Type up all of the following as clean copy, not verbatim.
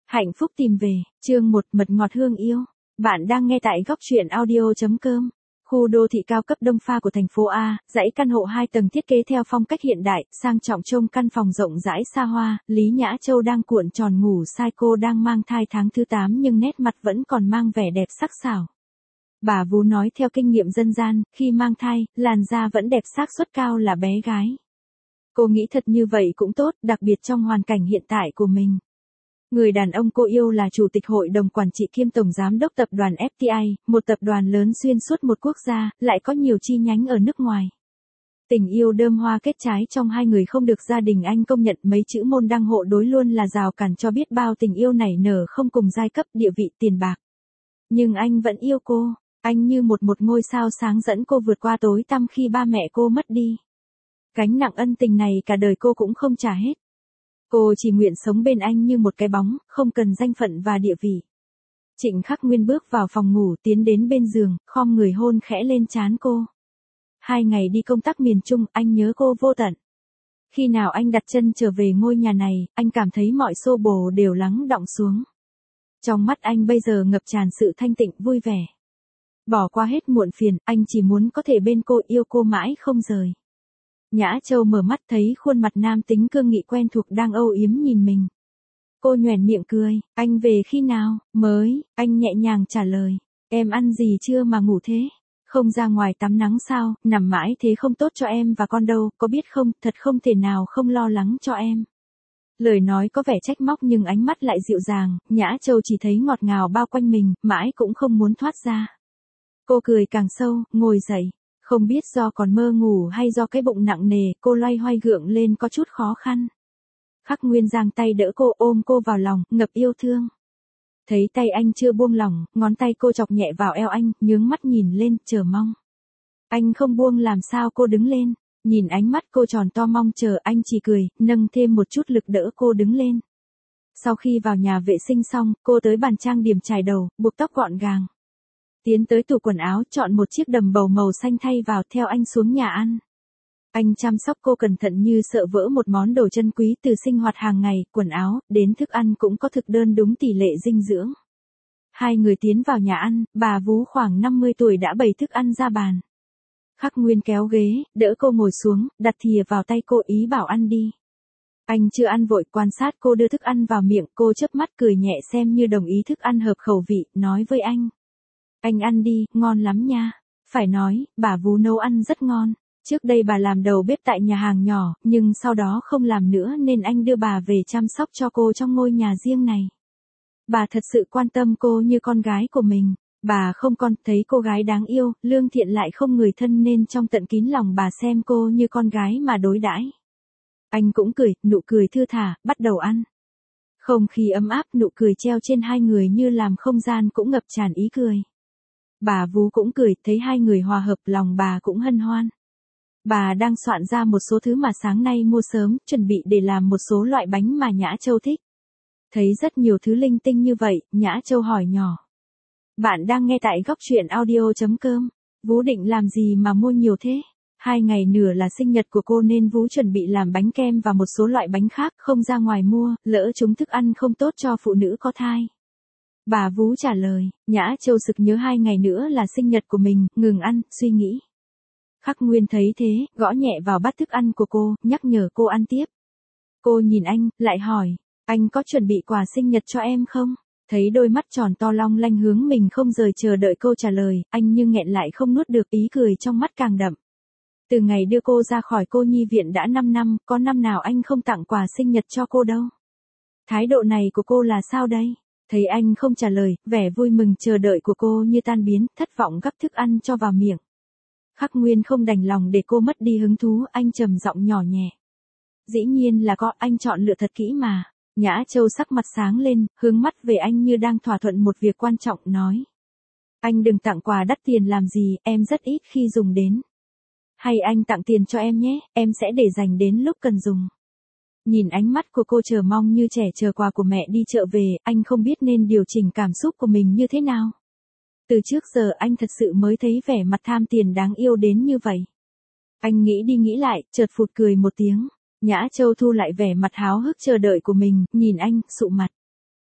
Hạnh phúc tìm về, chương 1 mật ngọt hương yêu. Bạn đang nghe tại góc truyện audio.com. Khu đô thị cao cấp Đông Pha của thành phố A, dãy căn hộ 2 tầng thiết kế theo phong cách hiện đại, sang trọng trông căn phòng rộng rãi xa hoa. Lý Nhã Châu đang cuộn tròn ngủ sai, cô đang mang thai tháng thứ 8 nhưng nét mặt vẫn còn mang vẻ đẹp sắc sảo. Bà vú nói theo kinh nghiệm dân gian, khi mang thai, làn da vẫn đẹp, xác suất cao là bé gái. Cô nghĩ thật như vậy cũng tốt, đặc biệt trong hoàn cảnh hiện tại của mình. Người đàn ông cô yêu là Chủ tịch Hội đồng Quản trị kiêm Tổng Giám đốc Tập đoàn FTI, một tập đoàn lớn xuyên suốt một quốc gia, lại có nhiều chi nhánh ở nước ngoài. Tình yêu đơm hoa kết trái trong hai người không được gia đình anh công nhận, mấy chữ môn đăng hộ đối luôn là rào cản cho biết bao tình yêu nảy nở không cùng giai cấp, địa vị, tiền bạc. Nhưng anh vẫn yêu cô, anh như một ngôi sao sáng dẫn cô vượt qua tối tăm khi ba mẹ cô mất đi. Gánh nặng ân tình này cả đời cô cũng không trả hết. Cô chỉ nguyện sống bên anh như một cái bóng, không cần danh phận và địa vị. Trịnh Khắc Nguyên bước vào phòng ngủ, tiến đến bên giường, khom người hôn khẽ lên trán cô. 2 ngày đi công tác miền Trung, anh nhớ cô vô tận. Khi nào anh đặt chân trở về ngôi nhà này, anh cảm thấy mọi xô bồ đều lắng đọng xuống. Trong mắt anh bây giờ ngập tràn sự thanh tịnh, vui vẻ. Bỏ qua hết muộn phiền, anh chỉ muốn có thể bên cô, yêu cô mãi không rời. Nhã Châu mở mắt thấy khuôn mặt nam tính cương nghị quen thuộc đang âu yếm nhìn mình. Cô nhoẻn miệng cười, anh về khi nào? Mới, anh nhẹ nhàng trả lời. Em ăn gì chưa mà ngủ thế? Không ra ngoài tắm nắng sao, nằm mãi thế không tốt cho em và con đâu, có biết không, thật không thể nào không lo lắng cho em. Lời nói có vẻ trách móc nhưng ánh mắt lại dịu dàng, Nhã Châu chỉ thấy ngọt ngào bao quanh mình, mãi cũng không muốn thoát ra. Cô cười càng sâu, ngồi dậy. Không biết do còn mơ ngủ hay do cái bụng nặng nề, cô loay hoay gượng lên có chút khó khăn. Khắc Nguyên giang tay đỡ cô, ôm cô vào lòng, ngập yêu thương. Thấy tay anh chưa buông lỏng, ngón tay cô chọc nhẹ vào eo anh, nhướng mắt nhìn lên, chờ mong. Anh không buông làm sao cô đứng lên, nhìn ánh mắt cô tròn to mong chờ, anh chỉ cười, nâng thêm một chút lực đỡ cô đứng lên. Sau khi vào nhà vệ sinh xong, cô tới bàn trang điểm chải đầu, buộc tóc gọn gàng. Tiến tới tủ quần áo, chọn một chiếc đầm bầu màu xanh thay vào, theo anh xuống nhà ăn. Anh chăm sóc cô cẩn thận như sợ vỡ một món đồ chân quý, từ sinh hoạt hàng ngày, quần áo, đến thức ăn cũng có thực đơn đúng tỷ lệ dinh dưỡng. Hai người tiến vào nhà ăn, bà vú khoảng 50 tuổi đã bày thức ăn ra bàn. Khắc Nguyên kéo ghế, đỡ cô ngồi xuống, đặt thìa vào tay cô, ý bảo ăn đi. Anh chưa ăn vội, quan sát cô đưa thức ăn vào miệng, cô chớp mắt cười nhẹ xem như đồng ý thức ăn hợp khẩu vị, nói với anh. Anh ăn đi, ngon lắm nha. Phải nói, bà vú nấu ăn rất ngon. Trước đây bà làm đầu bếp tại nhà hàng nhỏ, nhưng sau đó không làm nữa nên anh đưa bà về chăm sóc cho cô trong ngôi nhà riêng này. Bà thật sự quan tâm cô như con gái của mình. Bà không còn thấy cô gái đáng yêu, lương thiện lại không người thân nên trong tận kín lòng bà xem cô như con gái mà đối đãi. Anh cũng cười, nụ cười thư thả, bắt đầu ăn. Không khí ấm áp, nụ cười treo trên hai người như làm không gian cũng ngập tràn ý cười. Bà vú cũng cười, thấy hai người hòa hợp, lòng bà cũng hân hoan. Bà đang soạn ra một số thứ mà sáng nay mua sớm, chuẩn bị để làm một số loại bánh mà Nhã Châu thích. Thấy rất nhiều thứ linh tinh như vậy, Nhã Châu hỏi nhỏ. Bạn đang nghe tại góc truyện audio.com. Vú định làm gì mà mua nhiều thế? 2 ngày nữa là sinh nhật của cô nên Vú chuẩn bị làm bánh kem và một số loại bánh khác, không ra ngoài mua, lỡ chúng thức ăn không tốt cho phụ nữ có thai. Bà vú trả lời, Nhã Châu sực nhớ 2 ngày nữa là sinh nhật của mình, ngừng ăn, suy nghĩ. Khắc Nguyên thấy thế, gõ nhẹ vào bát thức ăn của cô, nhắc nhở cô ăn tiếp. Cô nhìn anh, lại hỏi, anh có chuẩn bị quà sinh nhật cho em không? Thấy đôi mắt tròn to long lanh hướng mình không rời chờ đợi câu trả lời, anh nhưng nghẹn lại không nuốt được, ý cười trong mắt càng đậm. Từ ngày đưa cô ra khỏi cô nhi viện đã 5 năm, có năm nào anh không tặng quà sinh nhật cho cô đâu. Thái độ này của cô là sao đây? Thấy anh không trả lời, vẻ vui mừng chờ đợi của cô như tan biến, thất vọng gắp thức ăn cho vào miệng. Khắc Nguyên không đành lòng để cô mất đi hứng thú, anh trầm giọng nhỏ nhẹ. Dĩ nhiên là có, anh chọn lựa thật kỹ mà. Nhã Châu sắc mặt sáng lên, hướng mắt về anh như đang thỏa thuận một việc quan trọng, nói. Anh đừng tặng quà đắt tiền làm gì, em rất ít khi dùng đến. Hay anh tặng tiền cho em nhé, em sẽ để dành đến lúc cần dùng. Nhìn ánh mắt của cô chờ mong như trẻ chờ quà của mẹ đi chợ về, anh không biết nên điều chỉnh cảm xúc của mình như thế nào. Từ trước giờ anh thật sự mới thấy vẻ mặt tham tiền đáng yêu đến như vậy. Anh nghĩ đi nghĩ lại, chợt phụt cười một tiếng. Nhã Châu thu lại vẻ mặt háo hức chờ đợi của mình, nhìn anh, sụ mặt.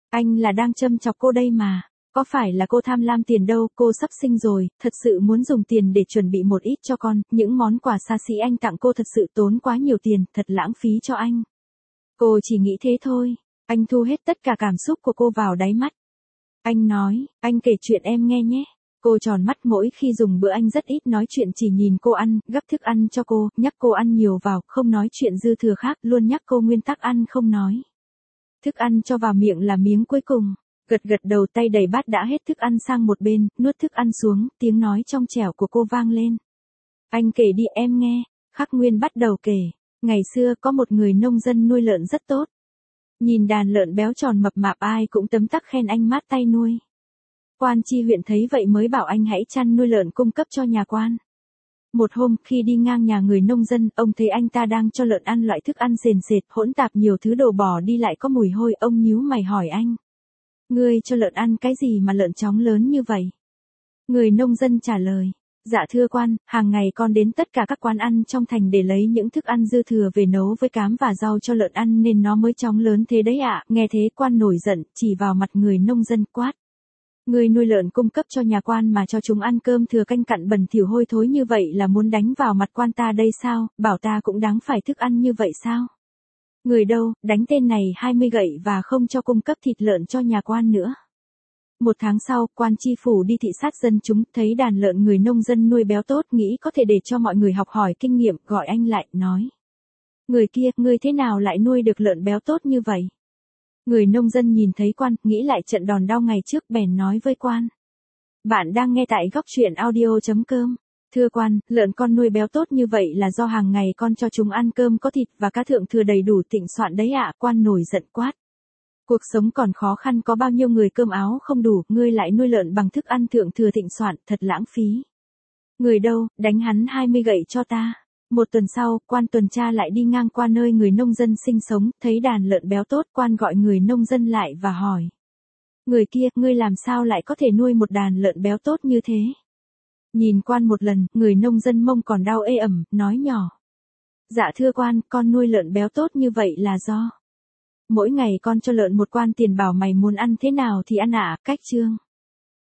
Anh là đang châm chọc cô đây mà. Có phải là cô tham lam tiền đâu, cô sắp sinh rồi, thật sự muốn dùng tiền để chuẩn bị một ít cho con, những món quà xa xỉ anh tặng cô thật sự tốn quá nhiều tiền, thật lãng phí cho anh. Cô chỉ nghĩ thế thôi. Anh thu hết tất cả cảm xúc của cô vào đáy mắt. Anh nói, anh kể chuyện em nghe nhé. Cô tròn mắt mỗi khi dùng bữa, anh rất ít nói chuyện, chỉ nhìn cô ăn, gắp thức ăn cho cô, nhắc cô ăn nhiều vào, không nói chuyện dư thừa khác, luôn nhắc cô nguyên tắc ăn không nói. Thức ăn cho vào miệng là miếng cuối cùng. Gật gật đầu, tay đầy bát đã hết thức ăn sang một bên, nuốt thức ăn xuống, tiếng nói trong trẻo của cô vang lên. Anh kể đi em nghe. Khắc Nguyên bắt đầu kể. Ngày xưa có một người nông dân nuôi lợn rất tốt. Nhìn đàn lợn béo tròn mập mạp ai cũng tấm tắc khen anh mát tay nuôi. Quan tri huyện thấy vậy mới bảo anh hãy chăn nuôi lợn cung cấp cho nhà quan. Một hôm khi đi ngang nhà người nông dân, ông thấy anh ta đang cho lợn ăn loại thức ăn sền sệt, hỗn tạp nhiều thứ đồ bỏ đi lại có mùi hôi. Ông nhíu mày hỏi anh. Ngươi cho lợn ăn cái gì mà lợn chóng lớn như vậy? Người nông dân trả lời. Dạ thưa quan, hàng ngày con đến tất cả các quán ăn trong thành để lấy những thức ăn dư thừa về nấu với cám và rau cho lợn ăn nên nó mới chóng lớn thế đấy ạ. Nghe thế quan nổi giận, chỉ vào mặt người nông dân quát. Người nuôi lợn cung cấp cho nhà quan mà cho chúng ăn cơm thừa canh cặn bẩn thỉu hôi thối như vậy là muốn đánh vào mặt quan ta đây sao, bảo ta cũng đáng phải thức ăn như vậy sao? Người đâu, đánh tên này 20 gậy và không cho cung cấp thịt lợn cho nhà quan nữa. Một tháng sau, quan tri phủ đi thị sát dân chúng, thấy đàn lợn người nông dân nuôi béo tốt, nghĩ có thể để cho mọi người học hỏi kinh nghiệm, gọi anh lại, nói. Người kia, ngươi thế nào lại nuôi được lợn béo tốt như vậy? Người nông dân nhìn thấy quan, nghĩ lại trận đòn đau ngày trước, bèn nói với quan. Bạn đang nghe tại góc truyện audio.com. Thưa quan, lợn con nuôi béo tốt như vậy là do hàng ngày con cho chúng ăn cơm có thịt và cá thượng thừa đầy đủ tịnh soạn đấy ạ. Quan nổi giận quát. Cuộc sống còn khó khăn, có bao nhiêu người cơm áo không đủ, ngươi lại nuôi lợn bằng thức ăn thượng thừa thịnh soạn, thật lãng phí. Người đâu, đánh hắn 20 gậy cho ta. Một tuần sau, quan tuần tra lại đi ngang qua nơi người nông dân sinh sống, thấy đàn lợn béo tốt, quan gọi người nông dân lại và hỏi. Người kia, ngươi làm sao lại có thể nuôi một đàn lợn béo tốt như thế? Nhìn quan một lần, người nông dân mông còn đau ê ẩm, nói nhỏ. Dạ thưa quan, con nuôi lợn béo tốt như vậy là do. Mỗi ngày con cho lợn một quan tiền, bảo mày muốn ăn thế nào thì ăn ạ. Cách chương.